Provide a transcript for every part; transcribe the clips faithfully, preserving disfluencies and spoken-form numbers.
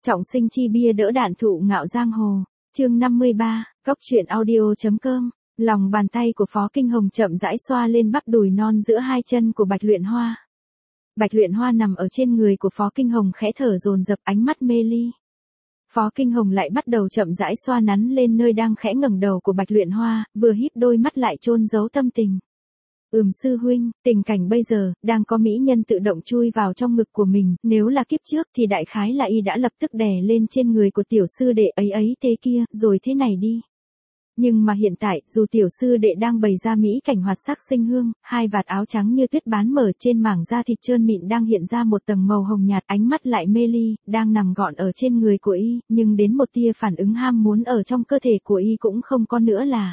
Trọng sinh chi bia đỡ đạn thụ ngạo giang hồ. Chương năm mươi ba, Cốc truyện audio.com. Lòng bàn tay của Phó Kinh Hồng chậm rãi xoa lên bắp đùi non giữa hai chân của Bạch Luyện Hoa. Bạch Luyện Hoa nằm ở trên người của Phó Kinh Hồng khẽ thở dồn dập, ánh mắt mê ly. Phó Kinh Hồng lại bắt đầu chậm rãi xoa nắn lên nơi đang khẽ ngẩng đầu của Bạch Luyện Hoa, vừa híp đôi mắt lại chôn giấu tâm tình. Ừm sư huynh, tình cảnh bây giờ, đang có mỹ nhân tự động chui vào trong ngực của mình, nếu là kiếp trước thì đại khái là y đã lập tức đè lên trên người của tiểu sư đệ ấy ấy thế kia, rồi thế này đi. Nhưng mà hiện tại, dù tiểu sư đệ đang bày ra mỹ cảnh hoạt sắc sinh hương, hai vạt áo trắng như tuyết bán mở trên mảng da thịt trơn mịn đang hiện ra một tầng màu hồng nhạt, ánh mắt lại mê ly, đang nằm gọn ở trên người của y, nhưng đến một tia phản ứng ham muốn ở trong cơ thể của y cũng không có nữa là.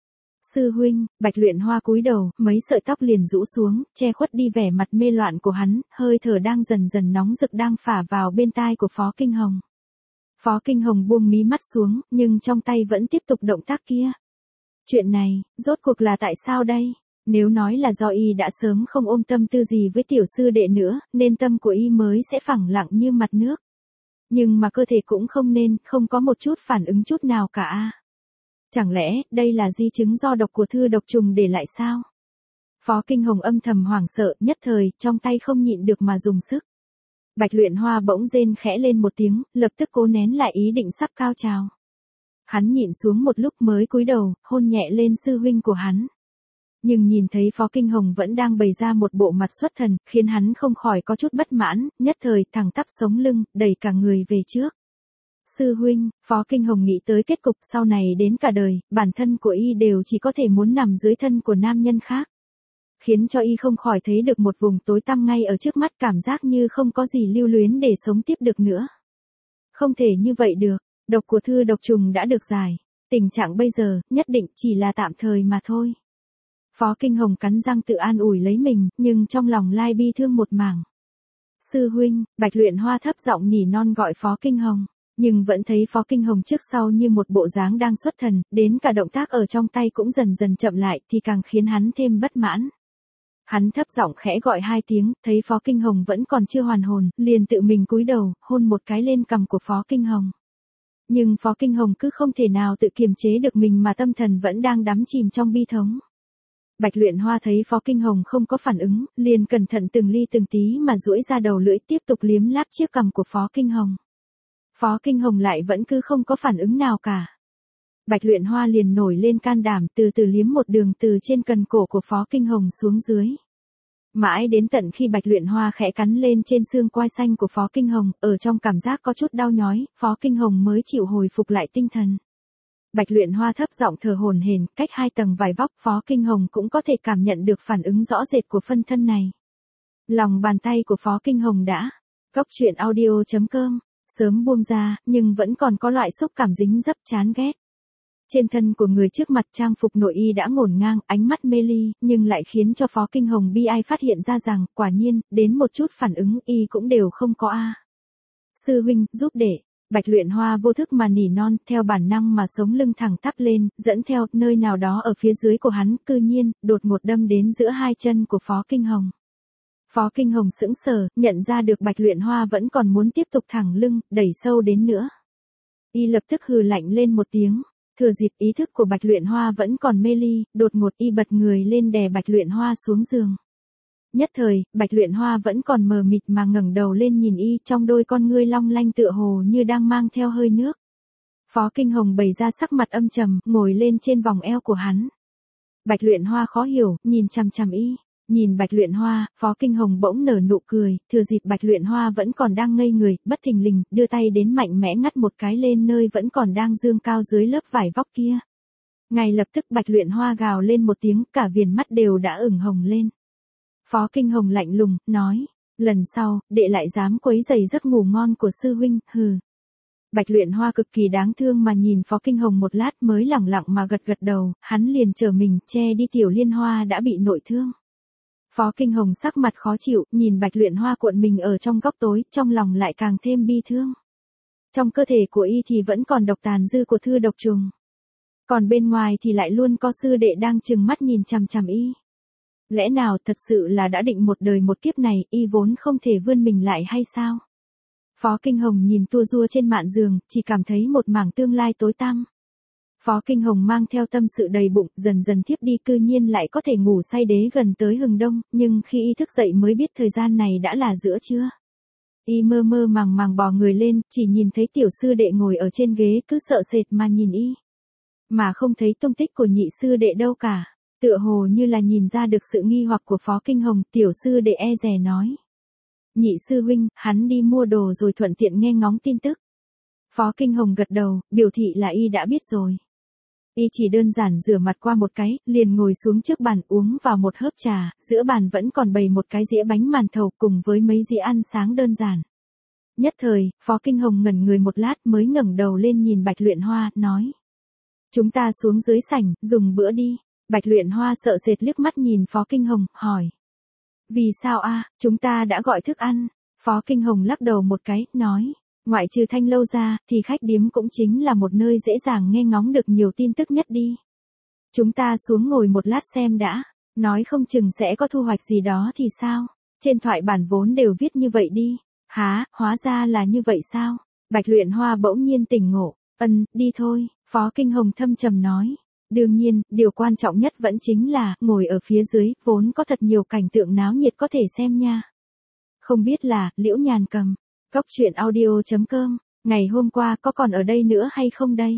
Sư huynh, Bạch Luyện Hoa cúi đầu, mấy sợi tóc liền rũ xuống, che khuất đi vẻ mặt mê loạn của hắn, hơi thở đang dần dần nóng rực đang phả vào bên tai của Phó Kinh Hồng. Phó Kinh Hồng buông mí mắt xuống, nhưng trong tay vẫn tiếp tục động tác kia. Chuyện này, rốt cuộc là tại sao đây? Nếu nói là do y đã sớm không ôm tâm tư gì với tiểu sư đệ nữa, nên tâm của y mới sẽ phẳng lặng như mặt nước. Nhưng mà cơ thể cũng không nên, không có một chút phản ứng chút nào cả a. Chẳng lẽ, đây là di chứng do độc của thư độc trùng để lại sao? Phó Kinh Hồng âm thầm hoảng sợ, nhất thời, trong tay không nhịn được mà dùng sức. Bạch Luyện Hoa bỗng rên khẽ lên một tiếng, lập tức cố nén lại ý định sắp cao trào. Hắn nhịn xuống một lúc mới cúi đầu, hôn nhẹ lên sư huynh của hắn. Nhưng nhìn thấy Phó Kinh Hồng vẫn đang bày ra một bộ mặt xuất thần, khiến hắn không khỏi có chút bất mãn, nhất thời thẳng tắp sống lưng, đẩy cả người về trước. Sư huynh, Phó Kinh Hồng nghĩ tới kết cục sau này đến cả đời, bản thân của y đều chỉ có thể muốn nằm dưới thân của nam nhân khác. Khiến cho y không khỏi thấy được một vùng tối tăm ngay ở trước mắt, cảm giác như không có gì lưu luyến để sống tiếp được nữa. Không thể như vậy được, độc của thư độc trùng đã được giải, tình trạng bây giờ, nhất định chỉ là tạm thời mà thôi. Phó Kinh Hồng cắn răng tự an ủi lấy mình, nhưng trong lòng lai bi thương một mảng. Sư huynh, Bạch Luyện Hoa thấp giọng nỉ non gọi Phó Kinh Hồng. Nhưng vẫn thấy Phó Kinh Hồng trước sau như một bộ dáng đang xuất thần, đến cả động tác ở trong tay cũng dần dần chậm lại thì càng khiến hắn thêm bất mãn. Hắn thấp giọng khẽ gọi hai tiếng, thấy Phó Kinh Hồng vẫn còn chưa hoàn hồn, liền tự mình cúi đầu, hôn một cái lên cằm của Phó Kinh Hồng. Nhưng Phó Kinh Hồng cứ không thể nào tự kiềm chế được mình mà tâm thần vẫn đang đắm chìm trong bi thống. Bạch Luyện Hoa thấy Phó Kinh Hồng không có phản ứng, liền cẩn thận từng ly từng tí mà duỗi ra đầu lưỡi tiếp tục liếm láp chiếc cằm của Phó Kinh Hồng. Phó Kinh Hồng lại vẫn cứ không có phản ứng nào cả. Bạch Luyện Hoa liền nổi lên can đảm từ từ liếm một đường từ trên cần cổ của Phó Kinh Hồng xuống dưới. Mãi đến tận khi Bạch Luyện Hoa khẽ cắn lên trên xương quai xanh của Phó Kinh Hồng, ở trong cảm giác có chút đau nhói, Phó Kinh Hồng mới chịu hồi phục lại tinh thần. Bạch Luyện Hoa thấp giọng thở hổn hển, cách hai tầng vải vóc, Phó Kinh Hồng cũng có thể cảm nhận được phản ứng rõ rệt của phân thân này. Lòng bàn tay của Phó Kinh Hồng đã. Cốc truyện audio.com. Sớm buông ra, nhưng vẫn còn có loại xúc cảm dính dấp chán ghét. Trên thân của người trước mặt trang phục nội y đã ngổn ngang, ánh mắt mê ly, nhưng lại khiến cho Phó Kinh Hồng bi ai phát hiện ra rằng, quả nhiên, đến một chút phản ứng y cũng đều không có a. Sư huynh, giúp để. Bạch Luyện Hoa vô thức mà nỉ non, theo bản năng mà sống lưng thẳng tắp lên, dẫn theo, nơi nào đó ở phía dưới của hắn, cư nhiên, đột ngột đâm đến giữa hai chân của Phó Kinh Hồng. Phó Kinh Hồng sững sờ, nhận ra được Bạch Luyện Hoa vẫn còn muốn tiếp tục thẳng lưng, đẩy sâu đến nữa. Y lập tức hừ lạnh lên một tiếng, thừa dịp ý thức của Bạch Luyện Hoa vẫn còn mê ly, đột ngột y bật người lên đè Bạch Luyện Hoa xuống giường. Nhất thời, Bạch Luyện Hoa vẫn còn mờ mịt mà ngẩng đầu lên nhìn y, trong đôi con ngươi long lanh tựa hồ như đang mang theo hơi nước. Phó Kinh Hồng bày ra sắc mặt âm trầm, ngồi lên trên vòng eo của hắn. Bạch Luyện Hoa khó hiểu, nhìn chằm chằm y. Nhìn Bạch Luyện Hoa, Phó Kinh Hồng bỗng nở nụ cười, thừa dịp Bạch Luyện Hoa vẫn còn đang ngây người, bất thình lình, đưa tay đến mạnh mẽ ngắt một cái lên nơi vẫn còn đang dương cao dưới lớp vải vóc kia. Ngay lập tức Bạch Luyện Hoa gào lên một tiếng, cả viền mắt đều đã ửng hồng lên. Phó Kinh Hồng lạnh lùng, nói, lần sau, đệ lại dám quấy rầy giấc ngủ ngon của sư huynh, hừ. Bạch Luyện Hoa cực kỳ đáng thương mà nhìn Phó Kinh Hồng một lát mới lẳng lặng mà gật gật đầu, hắn liền trở mình, che đi Tiểu Liên Hoa đã bị nội thương. Phó Kinh Hồng sắc mặt khó chịu, nhìn Bạch Luyện Hoa cuộn mình ở trong góc tối, trong lòng lại càng thêm bi thương. Trong cơ thể của y thì vẫn còn độc tàn dư của thư độc trùng. Còn bên ngoài thì lại luôn có sư đệ đang trừng mắt nhìn chằm chằm y. Lẽ nào thật sự là đã định một đời một kiếp này, y vốn không thể vươn mình lại hay sao? Phó Kinh Hồng nhìn tua rua trên mạn giường, chỉ cảm thấy một mảng tương lai tối tăm. Phó Kinh Hồng mang theo tâm sự đầy bụng, dần dần thiếp đi, cư nhiên lại có thể ngủ say đế gần tới hừng đông, nhưng khi y thức dậy mới biết thời gian này đã là giữa trưa. Y mơ mơ màng màng bò người lên, chỉ nhìn thấy tiểu sư đệ ngồi ở trên ghế cứ sợ sệt mà nhìn y. Mà không thấy tung tích của nhị sư đệ đâu cả. Tựa hồ như là nhìn ra được sự nghi hoặc của Phó Kinh Hồng, tiểu sư đệ e dè nói. Nhị sư huynh, hắn đi mua đồ rồi thuận tiện nghe ngóng tin tức. Phó Kinh Hồng gật đầu, biểu thị là y đã biết rồi. Y chỉ đơn giản rửa mặt qua một cái, liền ngồi xuống trước bàn uống vào một hớp trà, giữa bàn vẫn còn bày một cái dĩa bánh màn thầu cùng với mấy dĩa ăn sáng đơn giản. Nhất thời, Phó Kinh Hồng ngẩn người một lát mới ngẩng đầu lên nhìn Bạch Luyện Hoa, nói. Chúng ta xuống dưới sảnh, dùng bữa đi. Bạch Luyện Hoa sợ sệt liếc mắt nhìn Phó Kinh Hồng, hỏi. Vì sao a? Chúng ta đã gọi thức ăn. Phó Kinh Hồng lắc đầu một cái, nói. Ngoại trừ Thanh lâu ra, thì khách điếm cũng chính là một nơi dễ dàng nghe ngóng được nhiều tin tức nhất đi. Chúng ta xuống ngồi một lát xem đã, nói không chừng sẽ có thu hoạch gì đó thì sao? Trên thoại bản vốn đều viết như vậy đi. Hả, hóa ra là như vậy sao? Bạch Luyện Hoa bỗng nhiên tỉnh ngộ, ân, đi thôi, Phó Kinh Hồng thâm trầm nói. Đương nhiên, điều quan trọng nhất vẫn chính là, ngồi ở phía dưới, vốn có thật nhiều cảnh tượng náo nhiệt có thể xem nha. Không biết là, Liễu Nhàn Cầm. Cốc truyện audio chấm com, ngày hôm qua có còn ở đây nữa hay không đây?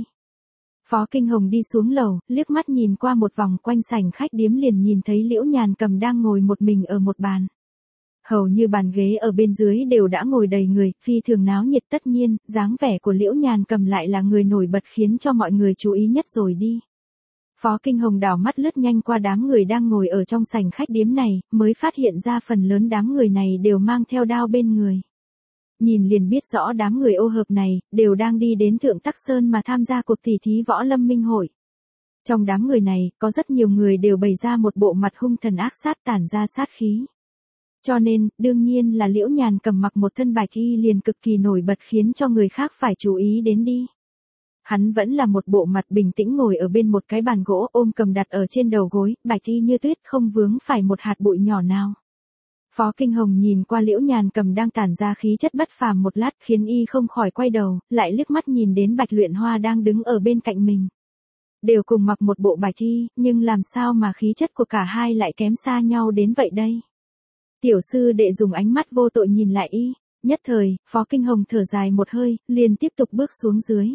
Phó Kinh Hồng đi xuống lầu, liếc mắt nhìn qua một vòng quanh sảnh khách điếm liền nhìn thấy Liễu Nhàn Cầm đang ngồi một mình ở một bàn. Hầu như bàn ghế ở bên dưới đều đã ngồi đầy người, phi thường náo nhiệt, tất nhiên, dáng vẻ của Liễu Nhàn Cầm lại là người nổi bật khiến cho mọi người chú ý nhất rồi đi. Phó Kinh Hồng đảo mắt lướt nhanh qua đám người đang ngồi ở trong sảnh khách điếm này, mới phát hiện ra phần lớn đám người này đều mang theo đao bên người. Nhìn liền biết rõ đám người ô hợp này, đều đang đi đến Thượng Tắc Sơn mà tham gia cuộc tỉ thí võ lâm minh hội. Trong đám người này, có rất nhiều người đều bày ra một bộ mặt hung thần ác sát tản ra sát khí. Cho nên, đương nhiên là Liễu Nhàn Cầm mặc một thân bạch y liền cực kỳ nổi bật khiến cho người khác phải chú ý đến đi. Hắn vẫn là một bộ mặt bình tĩnh ngồi ở bên một cái bàn gỗ ôm cầm đặt ở trên đầu gối, bạch y như tuyết không vướng phải một hạt bụi nhỏ nào. Phó Kinh Hồng nhìn qua Liễu Nhàn Cầm đang tản ra khí chất bất phàm một lát khiến y không khỏi quay đầu, lại liếc mắt nhìn đến Bạch Luyện Hoa đang đứng ở bên cạnh mình. Đều cùng mặc một bộ bạch y, nhưng làm sao mà khí chất của cả hai lại kém xa nhau đến vậy đây? Tiểu sư đệ dùng ánh mắt vô tội nhìn lại y, nhất thời, Phó Kinh Hồng thở dài một hơi, liền tiếp tục bước xuống dưới.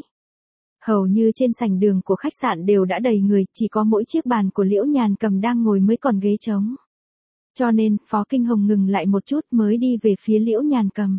Hầu như trên sảnh đường của khách sạn đều đã đầy người, chỉ có mỗi chiếc bàn của Liễu Nhàn Cầm đang ngồi mới còn ghế trống. Cho nên, Phó Kinh Hồng ngừng lại một chút mới đi về phía Liễu Nhàn Cầm.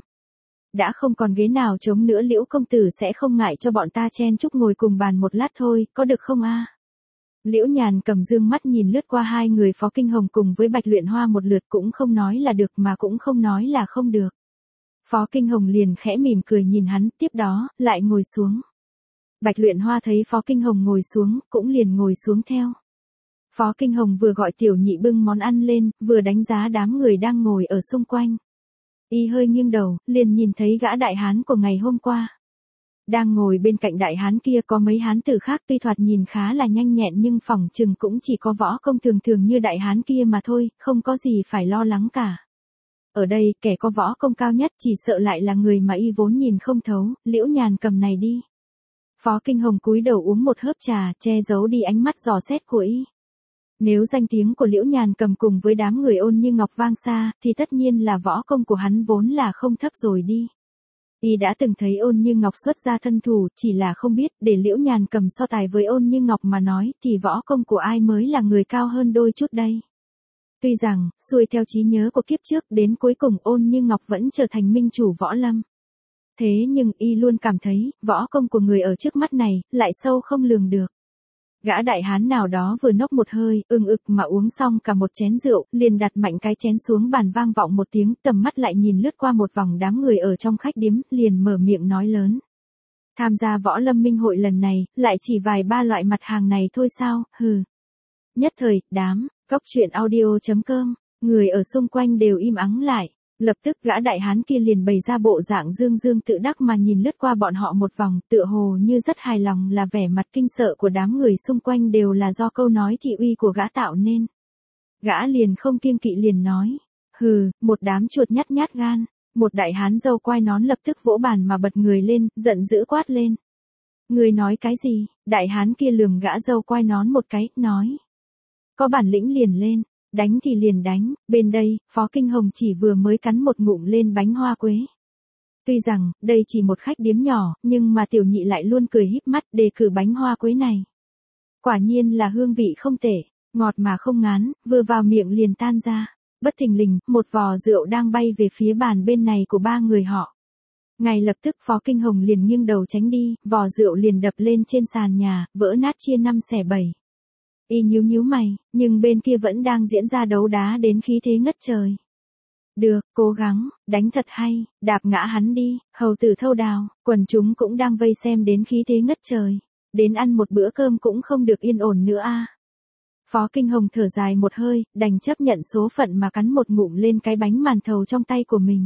Đã không còn ghế nào trống nữa, Liễu công tử sẽ không ngại cho bọn ta chen chúc ngồi cùng bàn một lát thôi, có được không a? Liễu Nhàn Cầm dương mắt nhìn lướt qua hai người Phó Kinh Hồng cùng với Bạch Luyện Hoa một lượt, cũng không nói là được mà cũng không nói là không được. Phó Kinh Hồng liền khẽ mỉm cười nhìn hắn, tiếp đó, lại ngồi xuống. Bạch Luyện Hoa thấy Phó Kinh Hồng ngồi xuống, cũng liền ngồi xuống theo. Phó Kinh Hồng vừa gọi tiểu nhị bưng món ăn lên, vừa đánh giá đám người đang ngồi ở xung quanh. Y hơi nghiêng đầu, liền nhìn thấy gã đại hán của ngày hôm qua. Đang ngồi bên cạnh đại hán kia có mấy hán tử khác tuy thoạt nhìn khá là nhanh nhẹn nhưng phỏng chừng cũng chỉ có võ công thường thường như đại hán kia mà thôi, không có gì phải lo lắng cả. Ở đây, kẻ có võ công cao nhất chỉ sợ lại là người mà y vốn nhìn không thấu, Liễu Nhàn Cầm này đi. Phó Kinh Hồng cúi đầu uống một hớp trà, che giấu đi ánh mắt dò xét của y. Nếu danh tiếng của Liễu Nhàn Cầm cùng với đám người Ôn Như Ngọc vang xa, thì tất nhiên là võ công của hắn vốn là không thấp rồi đi. Y đã từng thấy Ôn Như Ngọc xuất ra thân thủ, chỉ là không biết, để Liễu Nhàn Cầm so tài với Ôn Như Ngọc mà nói, thì võ công của ai mới là người cao hơn đôi chút đây. Tuy rằng, xuôi theo trí nhớ của kiếp trước, đến cuối cùng Ôn Như Ngọc vẫn trở thành minh chủ võ lâm. Thế nhưng y luôn cảm thấy, võ công của người ở trước mắt này, lại sâu không lường được. Gã đại hán nào đó vừa nốc một hơi, ưng ực mà uống xong cả một chén rượu, liền đặt mạnh cái chén xuống bàn vang vọng một tiếng, tầm mắt lại nhìn lướt qua một vòng đám người ở trong khách điếm, liền mở miệng nói lớn. Tham gia võ lâm minh hội lần này, lại chỉ vài ba loại mặt hàng này thôi sao, hừ. Nhất thời, đám, cốc truyện audio chấm com, người ở xung quanh đều im ắng lại. Lập tức gã đại hán kia liền bày ra bộ dạng dương dương tự đắc mà nhìn lướt qua bọn họ một vòng, tựa hồ như rất hài lòng là vẻ mặt kinh sợ của đám người xung quanh đều là do câu nói thị uy của gã tạo nên. Gã liền không kiêng kỵ liền nói, hừ, một đám chuột nhát nhát gan, Một đại hán râu quai nón lập tức vỗ bàn mà bật người lên, giận dữ quát lên. Người nói cái gì? Đại hán kia lườm gã râu quai nón một cái, nói. Có bản lĩnh liền lên, đánh thì liền đánh, bên đây, Phó Kinh Hồng chỉ vừa mới cắn một ngụm lên bánh hoa quế. Tuy rằng, đây chỉ một khách điếm nhỏ, nhưng mà tiểu nhị lại luôn cười híp mắt đề cử bánh hoa quế này. Quả nhiên là hương vị không tệ, ngọt mà không ngán, vừa vào miệng liền tan ra. Bất thình lình, một vò rượu đang bay về phía bàn bên này của ba người họ. Ngay lập tức Phó Kinh Hồng liền nghiêng đầu tránh đi, vò rượu liền đập lên trên sàn nhà, vỡ nát chia năm xẻ bảy. Y nhíu nhíu mày, nhưng bên kia vẫn đang diễn ra đấu đá đến khí thế ngất trời. Được, cố gắng, đánh thật hay, đạp ngã hắn đi, hầu tử thâu đào, quần chúng cũng đang vây xem đến khí thế ngất trời. Đến ăn một bữa cơm cũng không được yên ổn nữa a. Phó Kinh Hồng thở dài một hơi, đành chấp nhận số phận mà cắn một ngụm lên cái bánh màn thầu trong tay của mình.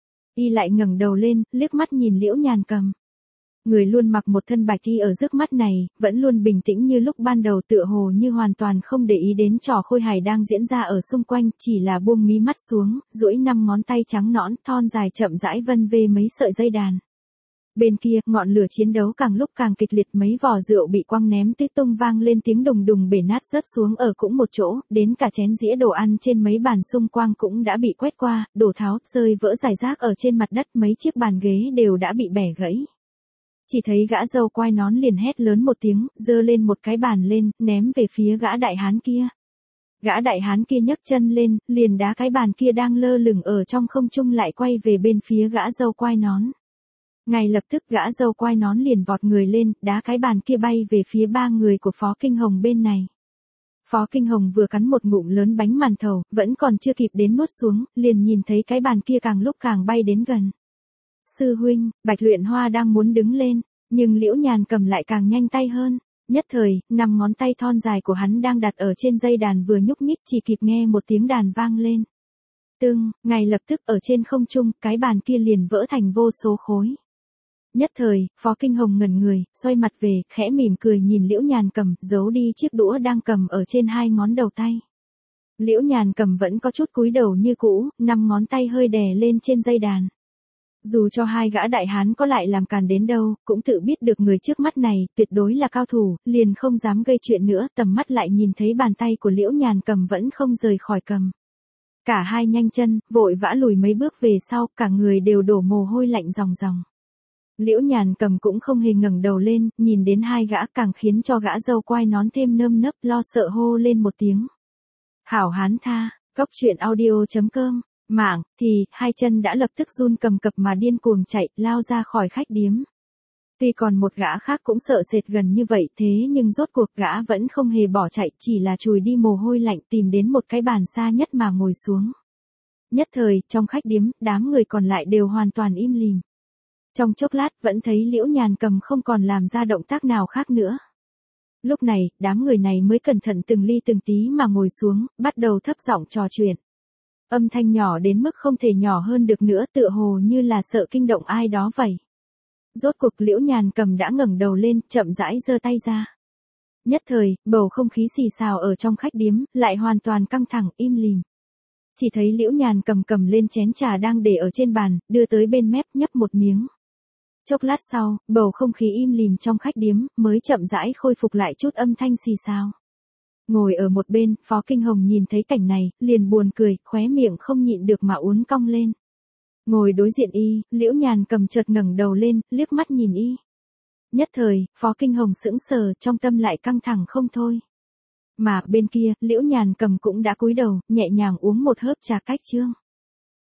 Y lại ngẩng đầu lên, liếc mắt nhìn Liễu Nhàn Cầm. Người luôn mặc một thân bạch y ở trước mắt này, vẫn luôn bình tĩnh như lúc ban đầu, tựa hồ như hoàn toàn không để ý đến trò khôi hài đang diễn ra ở xung quanh, chỉ là buông mí mắt xuống, duỗi năm ngón tay trắng nõn, thon dài chậm rãi vân vê mấy sợi dây đàn. Bên kia, ngọn lửa chiến đấu càng lúc càng kịch liệt, mấy vò rượu bị quăng ném tít tung vang lên tiếng đùng đùng bể nát rớt xuống ở cũng một chỗ, đến cả chén dĩa đồ ăn trên mấy bàn xung quanh cũng đã bị quét qua, đổ tháo, rơi vỡ rải rác ở trên mặt đất, mấy chiếc bàn ghế đều đã bị bẻ gãy. Chỉ thấy gã râu quai nón liền hét lớn một tiếng, giơ lên một cái bàn lên, ném về phía gã đại hán kia. Gã đại hán kia nhấc chân lên, liền đá cái bàn kia đang lơ lửng ở trong không trung lại quay về bên phía gã râu quai nón. Ngay lập tức gã râu quai nón liền vọt người lên, đá cái bàn kia bay về phía ba người của Phó Kinh Hồng bên này. Phó Kinh Hồng vừa cắn một ngụm lớn bánh màn thầu, vẫn còn chưa kịp đến nuốt xuống, liền nhìn thấy cái bàn kia càng lúc càng bay đến gần. Sư huynh, Bạch Luyện Hoa đang muốn đứng lên, nhưng Liễu Nhàn Cầm lại càng nhanh tay hơn. Nhất thời, năm ngón tay thon dài của hắn đang đặt ở trên dây đàn vừa nhúc nhích, chỉ kịp nghe một tiếng đàn vang lên. Tưng, ngay lập tức ở trên không trung, cái bàn kia liền vỡ thành vô số khối. Nhất thời, Phó Kinh Hồng ngẩn người, xoay mặt về, khẽ mỉm cười nhìn Liễu Nhàn Cầm, giấu đi chiếc đũa đang cầm ở trên hai ngón đầu tay. Liễu Nhàn Cầm vẫn có chút cúi đầu như cũ, năm ngón tay hơi đè lên trên dây đàn. Dù cho hai gã đại hán có lại làm càn đến đâu, cũng tự biết được người trước mắt này tuyệt đối là cao thủ, liền không dám gây chuyện nữa, tầm mắt lại nhìn thấy bàn tay của Liễu Nhàn Cầm vẫn không rời khỏi cầm. Cả hai nhanh chân, vội vã lùi mấy bước về sau, cả người đều đổ mồ hôi lạnh ròng ròng. Liễu Nhàn Cầm cũng không hề ngẩng đầu lên, nhìn đến hai gã càng khiến cho gã râu quai nón thêm nơm nớp lo sợ hô lên một tiếng. Hảo hán tha, góc truyện audio chấm com. Mạng, thì, hai chân đã lập tức run cầm cập mà điên cuồng chạy, lao ra khỏi khách điếm. Tuy còn một gã khác cũng sợ sệt gần như vậy, thế nhưng rốt cuộc gã vẫn không hề bỏ chạy, chỉ là chùi đi mồ hôi lạnh tìm đến một cái bàn xa nhất mà ngồi xuống. Nhất thời, trong khách điếm, đám người còn lại đều hoàn toàn im lìm. Trong chốc lát vẫn thấy Liễu Nhàn Cầm không còn làm ra động tác nào khác nữa. Lúc này, đám người này mới cẩn thận từng ly từng tí mà ngồi xuống, bắt đầu thấp giọng trò chuyện. Âm thanh nhỏ đến mức không thể nhỏ hơn được nữa, tựa hồ như là sợ kinh động ai đó vậy. Rốt cuộc Liễu Nhàn Cầm đã ngẩng đầu lên, chậm rãi giơ tay ra. Nhất thời, bầu không khí xì xào ở trong khách điếm, lại hoàn toàn căng thẳng, im lìm. Chỉ thấy Liễu Nhàn Cầm cầm lên chén trà đang để ở trên bàn, đưa tới bên mép nhấp một miếng. Chốc lát sau, bầu không khí im lìm trong khách điếm, mới chậm rãi khôi phục lại chút âm thanh xì xào. Ngồi ở một bên, Phó Kinh Hồng nhìn thấy cảnh này, liền buồn cười, khóe miệng không nhịn được mà uốn cong lên. Ngồi đối diện y, Liễu Nhàn Cầm chợt ngẩng đầu lên, liếc mắt nhìn y. Nhất thời, Phó Kinh Hồng sững sờ, trong tâm lại căng thẳng không thôi. Mà bên kia, Liễu Nhàn Cầm cũng đã cúi đầu, nhẹ nhàng uống một hớp trà cách chương.